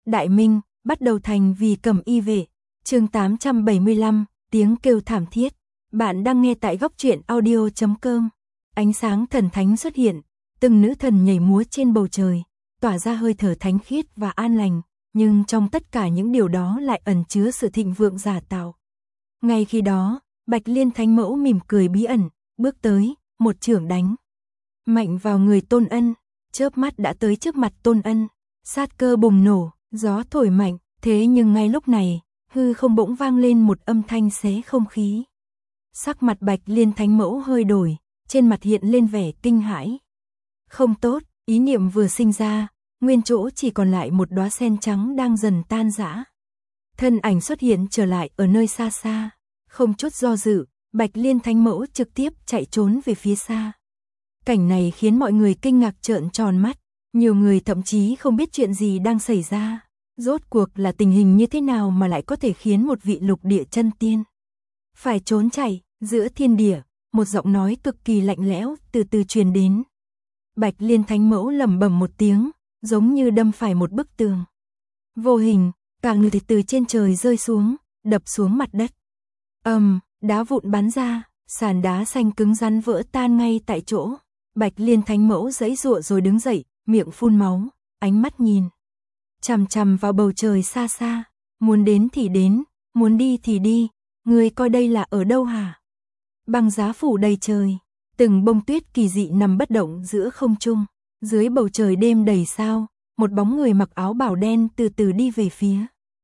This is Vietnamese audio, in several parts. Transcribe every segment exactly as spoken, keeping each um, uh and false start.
Đại Minh, bắt đầu thành vì Cẩm Y vệ. Chương tám trăm bảy mươi lăm, tiếng kêu thảm thiết. Bạn đang nghe tại góc truyện audio chấm com. Ánh sáng thần thánh xuất hiện, từng nữ thần nhảy múa trên bầu trời, tỏa ra hơi thở thánh khiết và an lành, nhưng trong tất cả những điều đó lại ẩn chứa sự thịnh vượng giả tạo. Ngay khi đó, Bạch Liên Thánh Mẫu mỉm cười bí ẩn, bước tới, một chưởng đánh mạnh vào người Tôn Ân, chớp mắt đã tới trước mặt Tôn Ân, sát cơ bùng nổ, gió thổi mạnh, thế nhưng ngay lúc này, hư không bỗng vang lên một âm thanh xé không khí. Sắc mặt Bạch Liên Thánh Mẫu hơi đổi, trên mặt hiện lên vẻ kinh hãi. Không tốt, ý niệm vừa sinh ra, nguyên chỗ chỉ còn lại một đóa sen trắng đang dần tan rã. Thân ảnh xuất hiện trở lại ở nơi xa xa, không chút do dự, Bạch Liên Thánh Mẫu trực tiếp chạy trốn về phía xa. Cảnh này khiến mọi người kinh ngạc trợn tròn mắt, nhiều người thậm chí không biết chuyện gì đang xảy ra. Rốt cuộc là tình hình như thế nào mà lại có thể khiến một vị lục địa chân tiên phải trốn chạy, giữa thiên địa, một giọng nói cực kỳ lạnh lẽo từ từ truyền đến. Bạch Liên Thánh Mẫu lẩm bẩm một tiếng, giống như đâm phải một bức tường vô hình, cả người thì từ trên trời rơi xuống, đập xuống mặt đất. Ầm, um, đá vụn bắn ra, sàn đá xanh cứng rắn vỡ tan ngay tại chỗ. Bạch Liên Thánh Mẫu giãy giụa rồi đứng dậy, miệng phun máu, ánh mắt nhìn chằm chằm vào bầu trời xa xa, muốn đến thì đến, muốn đi thì đi, người coi đây là ở đâu hả? Băng giá phủ đầy trời, từng bông tuyết kỳ dị nằm bất động giữa không trung, dưới bầu trời đêm đầy sao, một bóng người mặc áo bào đen từ từ đi về phía.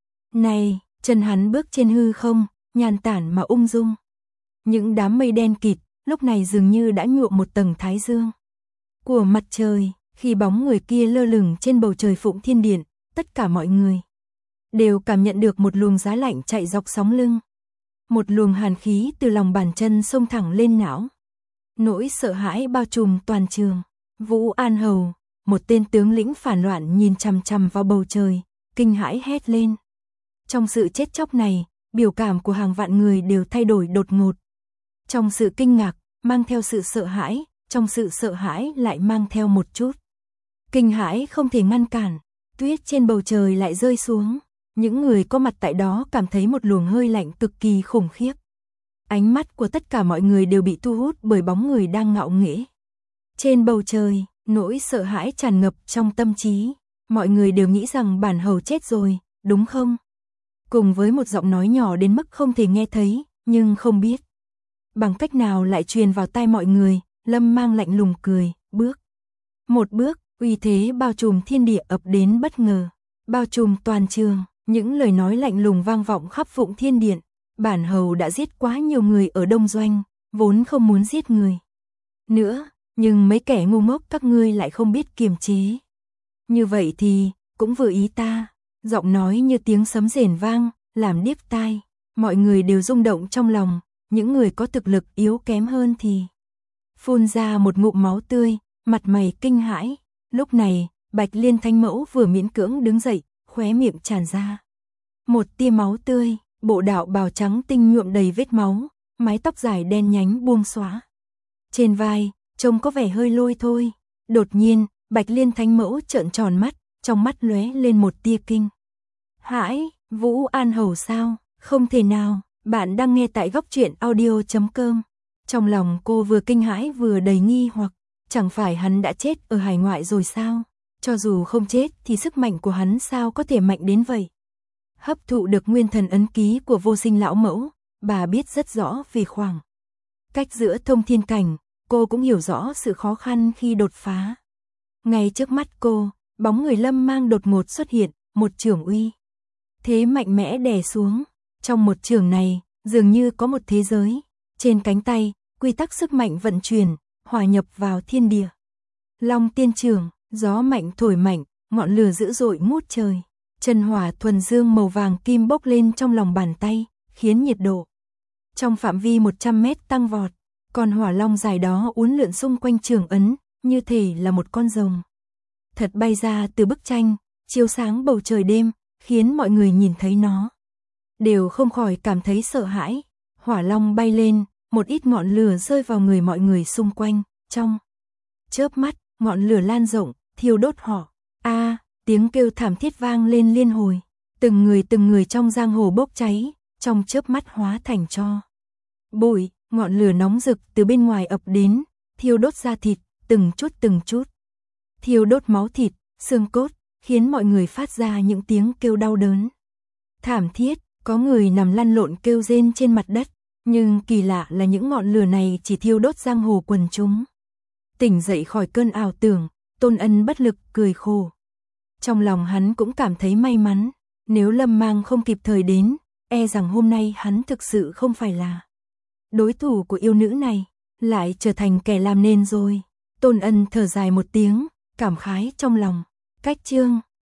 Này, chân hắn bước trên hư không, nhàn tản mà ung dung. Những đám mây đen kịt, lúc này dường như đã nhuộm một tầng thái dương của mặt trời, khi bóng người kia lơ lửng trên bầu trời Phụng Thiên Điện, tất cả mọi người đều cảm nhận được một luồng giá lạnh chạy dọc sóng lưng. Một luồng hàn khí từ lòng bàn chân xông thẳng lên não. Nỗi sợ hãi bao trùm toàn trường. Vũ An Hầu, một tên tướng lĩnh phản loạn nhìn chằm chằm vào bầu trời, kinh hãi hét lên. Trong sự chết chóc này, biểu cảm của hàng vạn người đều thay đổi đột ngột. Trong sự kinh ngạc, mang theo sự sợ hãi, trong sự sợ hãi lại mang theo một chút kinh hãi không thể ngăn cản. Tuyết trên bầu trời lại rơi xuống. Những người có mặt tại đó cảm thấy một luồng hơi lạnh cực kỳ khủng khiếp. Ánh mắt của tất cả mọi người đều bị thu hút bởi bóng người đang ngạo nghễ trên bầu trời, nỗi sợ hãi tràn ngập trong tâm trí. Mọi người đều nghĩ rằng bản hầu chết rồi, đúng không? Cùng với một giọng nói nhỏ đến mức không thể nghe thấy, nhưng không biết bằng cách nào lại truyền vào tai mọi người. Lâm Mang lạnh lùng cười, bước một bước, uy thế bao trùm thiên địa ập đến bất ngờ, bao trùm toàn trường. Những lời nói lạnh lùng vang vọng khắp Phụng Thiên Điện. Bản hầu đã giết quá nhiều người ở Đông Doanh, vốn không muốn giết người nữa, nhưng mấy kẻ ngu ngốc các ngươi lại không biết kiềm chế. Như vậy thì, cũng vừa ý ta. Giọng nói như tiếng sấm rền vang, làm điếc tai. Mọi người đều rung động trong lòng, những người có thực lực yếu kém hơn thì phun ra một ngụm máu tươi, mặt mày kinh hãi. Lúc này, Bạch Liên Thánh Mẫu vừa miễn cưỡng đứng dậy, khóe miệng tràn ra một tia máu tươi, bộ đạo bào trắng tinh nhuộm đầy vết máu, mái tóc dài đen nhánh buông xõa trên vai, trông có vẻ hơi lôi thôi. Đột nhiên, Bạch Liên Thánh Mẫu trợn tròn mắt, trong mắt lóe lên một tia kinh hãi. Vũ An Hầu sao? Không thể nào, bạn đang nghe tại góc truyện audio chấm com. Trong lòng cô vừa kinh hãi vừa đầy nghi hoặc, chẳng phải hắn đã chết ở hải ngoại rồi sao? Cho dù không chết thì sức mạnh của hắn sao có thể mạnh đến vậy? Hấp thụ được nguyên thần ấn ký của Vô Sinh lão mẫu, bà biết rất rõ về khoảng cách giữa thông thiên cảnh, cô cũng hiểu rõ sự khó khăn khi đột phá. Ngay trước mắt cô, bóng người Lâm Mang đột ngột xuất hiện, một chưởng uy thế mạnh mẽ đè xuống. Trong một chưởng này, dường như có một thế giới. Trên cánh tay, quy tắc sức mạnh vận chuyển, hòa nhập vào thiên địa. Long Tiên Chưởng, gió mạnh thổi mạnh, ngọn lửa dữ dội ngút trời. Chân hỏa thuần dương màu vàng kim bốc lên trong lòng bàn tay, khiến nhiệt độ trong phạm vi một trăm mét tăng vọt. Còn hỏa long dài đó uốn lượn xung quanh trường ấn, như thể là một con rồng thật bay ra từ bức tranh, chiếu sáng bầu trời đêm, khiến mọi người nhìn thấy nó đều không khỏi cảm thấy sợ hãi. Hỏa long bay lên, một ít ngọn lửa rơi vào người mọi người xung quanh, trong chớp mắt, ngọn lửa lan rộng, thiêu đốt họ. A, tiếng kêu thảm thiết vang lên liên hồi, từng người từng người trong giang hồ bốc cháy, trong chớp mắt hóa thành tro bụi, ngọn lửa nóng rực từ bên ngoài ập đến, thiêu đốt da thịt, từng chút từng chút, thiêu đốt máu thịt, xương cốt, khiến mọi người phát ra những tiếng kêu đau đớn. Thảm thiết, có người nằm lăn lộn kêu rên trên mặt đất, nhưng kỳ lạ là những ngọn lửa này chỉ thiêu đốt giang hồ quần chúng. Tỉnh dậy khỏi cơn ảo tưởng, Tôn Ân bất lực cười khổ. Trong lòng hắn cũng cảm thấy may mắn, nếu Lâm Mang không kịp thời đến, e rằng hôm nay hắn thực sự không phải là đối thủ của yêu nữ này, lại trở thành kẻ làm nên rồi. Tôn Ân thở dài một tiếng, cảm khái trong lòng. Cách chương